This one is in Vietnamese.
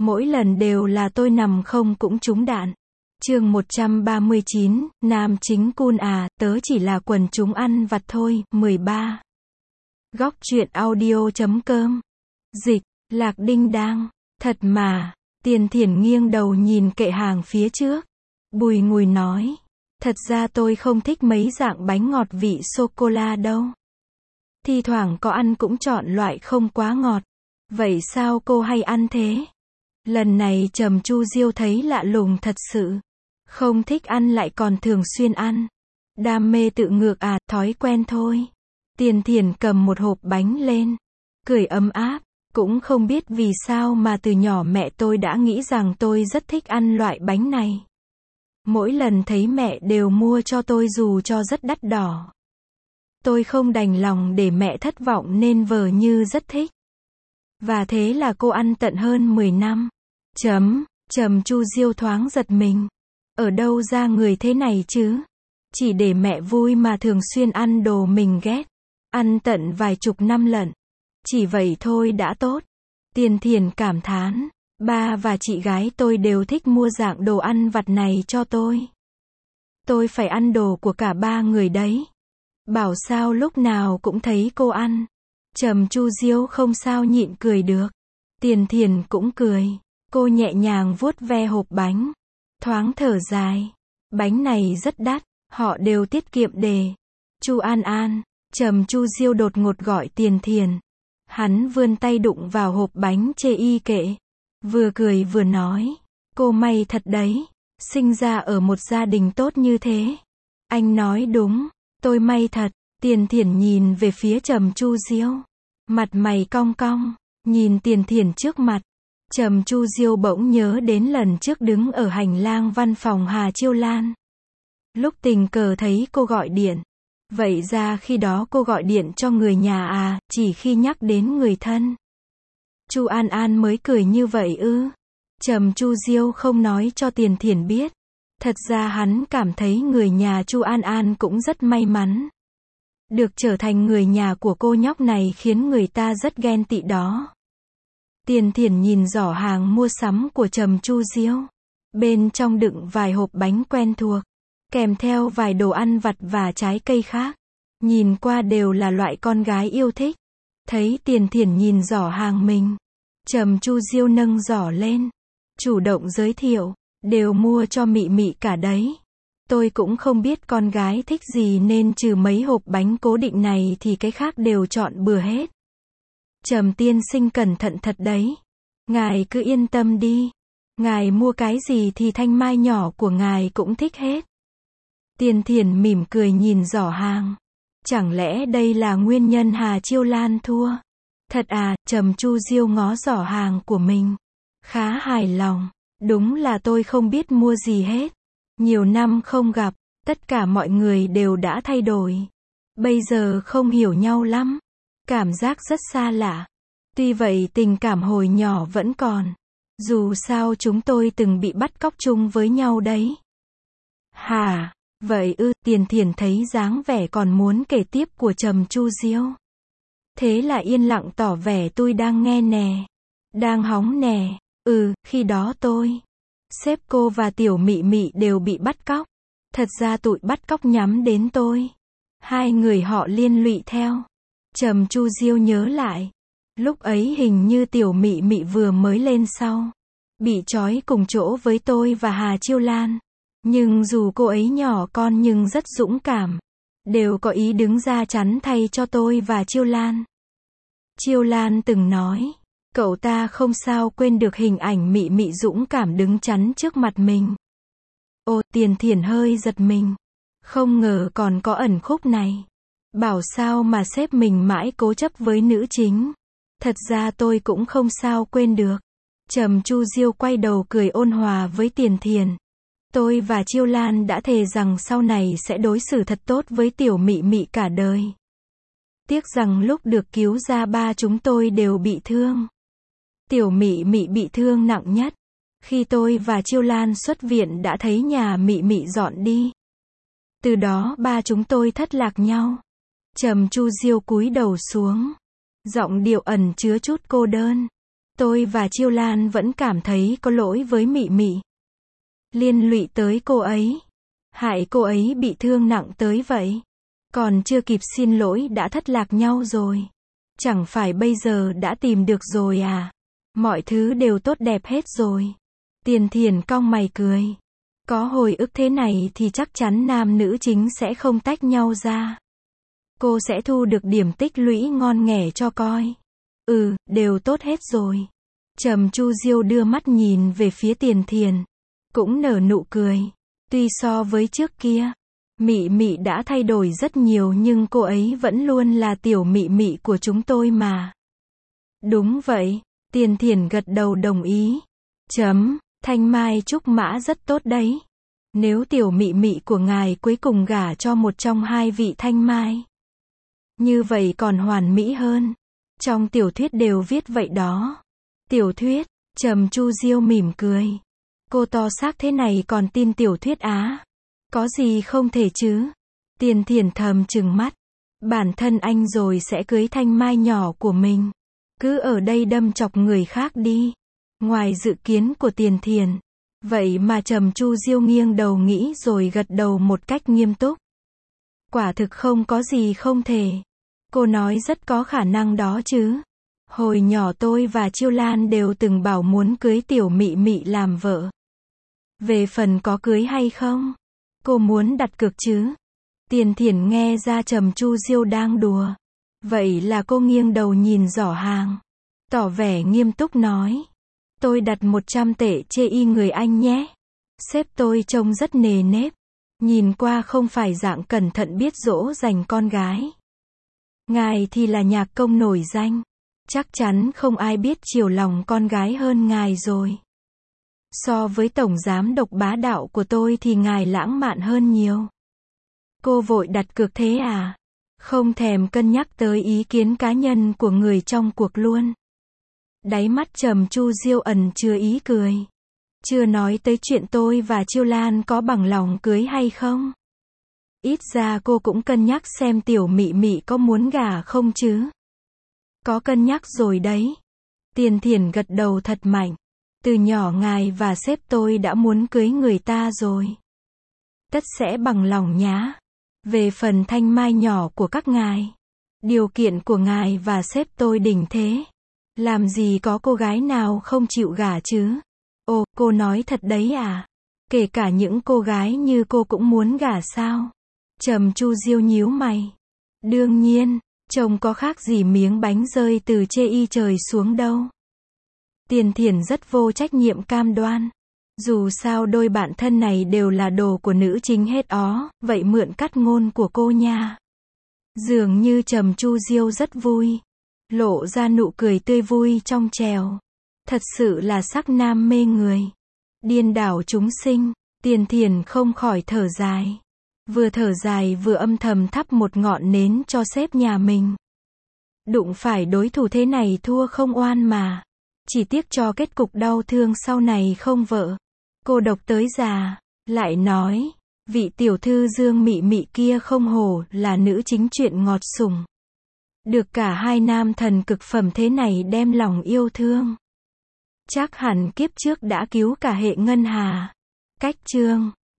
Mỗi lần đều là tôi nằm không cũng trúng đạn. Chương 139, nam chính cool à, tớ chỉ là quần chúng ăn vặt thôi. 13. Góc truyện audio.com. Dịch, Lạc Đinh Đang. Thật mà. Tiền Thiển nghiêng đầu nhìn kệ hàng phía trước. Bùi ngùi nói. Thật ra tôi không thích mấy dạng bánh ngọt vị sô-cô-la đâu. Thi thoảng có ăn cũng chọn loại không quá ngọt. Vậy sao cô hay ăn thế? Lần này Trầm Chu Diêu thấy lạ lùng thật sự. Không thích ăn lại còn thường xuyên ăn. Đam mê tự ngược à, thói quen thôi. Tiền Thiển cầm một hộp bánh lên. Cười ấm áp. Cũng không biết vì sao mà từ nhỏ mẹ tôi đã nghĩ rằng tôi rất thích ăn loại bánh này. Mỗi lần thấy mẹ đều mua cho tôi dù cho rất đắt đỏ. Tôi không đành lòng để mẹ thất vọng nên vờ như rất thích. Và thế là cô ăn tận hơn 10 năm. Trầm Chu Diêu thoáng giật mình. Ở đâu ra người thế này chứ? Chỉ để mẹ vui mà thường xuyên ăn đồ mình ghét. Ăn tận vài chục năm lận. Chỉ vậy thôi đã tốt. Tiền Thiển cảm thán. Ba và chị gái tôi đều thích mua dạng đồ ăn vặt này cho tôi. Tôi phải ăn đồ của cả ba người đấy. Bảo sao lúc nào cũng thấy cô ăn. Trầm Chu Diêu không sao nhịn cười được. Tiền Thiển cũng cười. Cô nhẹ nhàng vuốt ve hộp bánh. Thoáng thở dài. Bánh này rất đắt. Họ đều tiết kiệm đề. Chu An An. Trầm Chu Diêu đột ngột gọi Tiền Thiển. Hắn vươn tay đụng vào hộp bánh chê y kệ. Vừa cười vừa nói. Cô may thật đấy. Sinh ra ở một gia đình tốt như thế. Anh nói đúng. Tôi may thật. Tiền Thiển nhìn về phía Trầm Chu Diêu. Mặt mày cong cong. Nhìn Tiền Thiển trước mặt. Trầm Chu Diêu bỗng nhớ đến lần trước đứng ở hành lang văn phòng Hà Chiêu Lan. Lúc tình cờ thấy cô gọi điện. Vậy ra khi đó cô gọi điện cho người nhà à, chỉ khi nhắc đến người thân. Chu An An mới cười như vậy ư? Trầm Chu Diêu không nói cho Tiền Thiển biết. Thật ra hắn cảm thấy người nhà Chu An An cũng rất may mắn. Được trở thành người nhà của cô nhóc này khiến người ta rất ghen tị đó. Tiền Thiển nhìn giỏ hàng mua sắm của Trầm Chu Diêu. Bên trong đựng vài hộp bánh quen thuộc. Kèm theo vài đồ ăn vặt và trái cây khác. Nhìn qua đều là loại con gái yêu thích. Thấy Tiền Thiển nhìn giỏ hàng mình. Trầm Chu Diêu nâng giỏ lên. Chủ động giới thiệu. Đều mua cho Mị Mị cả đấy. Tôi cũng không biết con gái thích gì nên trừ mấy hộp bánh cố định này thì cái khác đều chọn bừa hết. Trầm tiên sinh cẩn thận thật đấy. Ngài cứ yên tâm đi. Ngài mua cái gì thì Thanh Mai nhỏ của ngài cũng thích hết. Tiền Thiển mỉm cười nhìn giỏ hàng. Chẳng lẽ đây là nguyên nhân Hà Chiêu Lan thua? Thật à, Trầm Chu Diêu ngó giỏ hàng của mình. Khá hài lòng. Đúng là tôi không biết mua gì hết. Nhiều năm không gặp, tất cả mọi người đều đã thay đổi. Bây giờ không hiểu nhau lắm. Cảm giác rất xa lạ. Tuy vậy tình cảm hồi nhỏ vẫn còn. Dù sao chúng tôi từng bị bắt cóc chung với nhau đấy. Hả? Vậy ư? Tiền Thiển thấy dáng vẻ còn muốn kể tiếp của Trầm Chu Diêu. Thế là yên lặng tỏ vẻ tôi đang nghe nè. Đang hóng nè. Khi đó tôi, sếp cô và Tiểu Mị Mị đều bị bắt cóc. Thật ra tụi bắt cóc nhắm đến tôi. Hai người họ liên lụy theo. Trầm Chu Diêu nhớ lại. Lúc ấy hình như Tiểu Mị Mị vừa mới lên sau. Bị trói cùng chỗ với tôi và Hà Chiêu Lan. Nhưng dù cô ấy nhỏ con nhưng rất dũng cảm. Đều có ý đứng ra chắn thay cho tôi và Chiêu Lan. Chiêu Lan từng nói. Cậu ta không sao quên được hình ảnh Mị Mị dũng cảm đứng chắn trước mặt mình. Tiền Thiển hơi giật mình. Không ngờ còn có ẩn khúc này. Bảo sao mà sếp mình mãi cố chấp với nữ chính. Thật ra tôi cũng không sao quên được. Trầm Chu Diêu quay đầu cười ôn hòa với Tiền Thiển. Tôi và Chiêu Lan đã thề rằng sau này sẽ đối xử thật tốt với Tiểu Mị Mị cả đời. Tiếc rằng lúc được cứu ra ba chúng tôi đều bị thương. Tiểu Mị Mị bị thương nặng nhất. Khi tôi và Chiêu Lan xuất viện đã thấy nhà Mị Mị dọn đi. Từ đó ba chúng tôi thất lạc nhau. Trầm Chu Diêu cúi đầu xuống. Giọng điệu ẩn chứa chút cô đơn. Tôi và Chiêu Lan vẫn cảm thấy có lỗi với Mị Mị. Liên lụy tới cô ấy. Hại cô ấy bị thương nặng tới vậy. Còn chưa kịp xin lỗi đã thất lạc nhau rồi. Chẳng phải bây giờ đã tìm được rồi à? Mọi thứ đều tốt đẹp hết rồi. Tiền Thiền cong mày cười. Có hồi ức thế này thì chắc chắn nam nữ chính sẽ không tách nhau ra. Cô sẽ thu được điểm tích lũy ngon nghẻ cho coi. Đều tốt hết rồi. Trầm Chu Diêu đưa mắt nhìn về phía Tiền Thiền. Cũng nở nụ cười. Tuy so với trước kia, Mị Mị đã thay đổi rất nhiều nhưng cô ấy vẫn luôn là tiểu Mị Mị của chúng tôi mà. Đúng vậy, Tiền Thiền gật đầu đồng ý. Thanh mai trúc mã rất tốt đấy. Nếu tiểu Mị Mị của ngài cuối cùng gả cho một trong hai vị thanh mai, như vậy còn hoàn mỹ hơn. Trong tiểu thuyết đều viết vậy đó. Tiểu thuyết, Trầm Chu Diêu mỉm cười. Cô to xác thế này còn tin tiểu thuyết á? Có gì không thể chứ? Tiền Thiền thầm trừng mắt. Bản thân anh rồi sẽ cưới thanh mai nhỏ của mình. Cứ ở đây đâm chọc người khác đi. Ngoài dự kiến của Tiền Thiền. Vậy mà Trầm Chu Diêu nghiêng đầu nghĩ rồi gật đầu một cách nghiêm túc. Quả thực không có gì không thể. Cô nói rất có khả năng đó chứ. Hồi nhỏ tôi và Chiêu Lan đều từng bảo muốn cưới tiểu Mị Mị làm vợ. Về phần có cưới hay không? Cô muốn đặt cược chứ? Tiền Thiền nghe ra Trầm Chu Diêu đang đùa. Vậy là cô nghiêng đầu nhìn giỏ hàng. Tỏ vẻ nghiêm túc nói. Tôi đặt 100 tệ chê y người anh nhé. Sếp tôi trông rất nề nếp. Nhìn qua không phải dạng cẩn thận biết dỗ dành con gái. Ngài thì là nhạc công nổi danh. Chắc chắn không ai biết chiều lòng con gái hơn ngài rồi. So với tổng giám đốc bá đạo của tôi thì ngài lãng mạn hơn nhiều. Cô vội đặt cược thế à? Không thèm cân nhắc tới ý kiến cá nhân của người trong cuộc luôn. Đáy mắt Trầm Chu Diêu ẩn chứa ý cười. Chưa nói tới chuyện tôi và Chiêu Lan có bằng lòng cưới hay không. Ít ra cô cũng cân nhắc xem tiểu Mị Mị có muốn gả không chứ. Có cân nhắc rồi đấy. Tiền Thiền gật đầu thật mạnh. Từ nhỏ ngài và sếp tôi đã muốn cưới người ta rồi. Tất sẽ bằng lòng nhá. Về phần thanh mai nhỏ của các ngài, điều kiện của ngài và sếp tôi đỉnh thế. Làm gì có cô gái nào không chịu gả chứ? Ồ, cô nói thật đấy à? Kể cả những cô gái như cô cũng muốn gả sao? Trầm Chu Diêu nhíu mày. Đương nhiên, trông có khác gì miếng bánh rơi từ chê y trời xuống đâu. Tiền Thiền rất vô trách nhiệm cam đoan. Dù sao đôi bạn thân này đều là đồ của nữ chính hết ó, vậy mượn cắt ngôn của cô nha. Dường như Trầm Chu Diêu rất vui. Lộ ra nụ cười tươi vui trong trèo. Thật sự là sắc nam mê người. Điên đảo chúng sinh. Tiền Thiền không khỏi thở dài. Vừa thở dài vừa âm thầm thắp một ngọn nến cho sếp nhà mình. Đụng phải đối thủ thế này thua không oan mà. Chỉ tiếc cho kết cục đau thương sau này không vợ. Cô độc tới già. Lại nói, vị tiểu thư Dương Mị Mị kia không hổ là nữ chính truyện ngọt sủng. Được cả hai nam thần cực phẩm thế này đem lòng yêu thương. Chắc hẳn kiếp trước đã cứu cả hệ ngân hà. Cách chương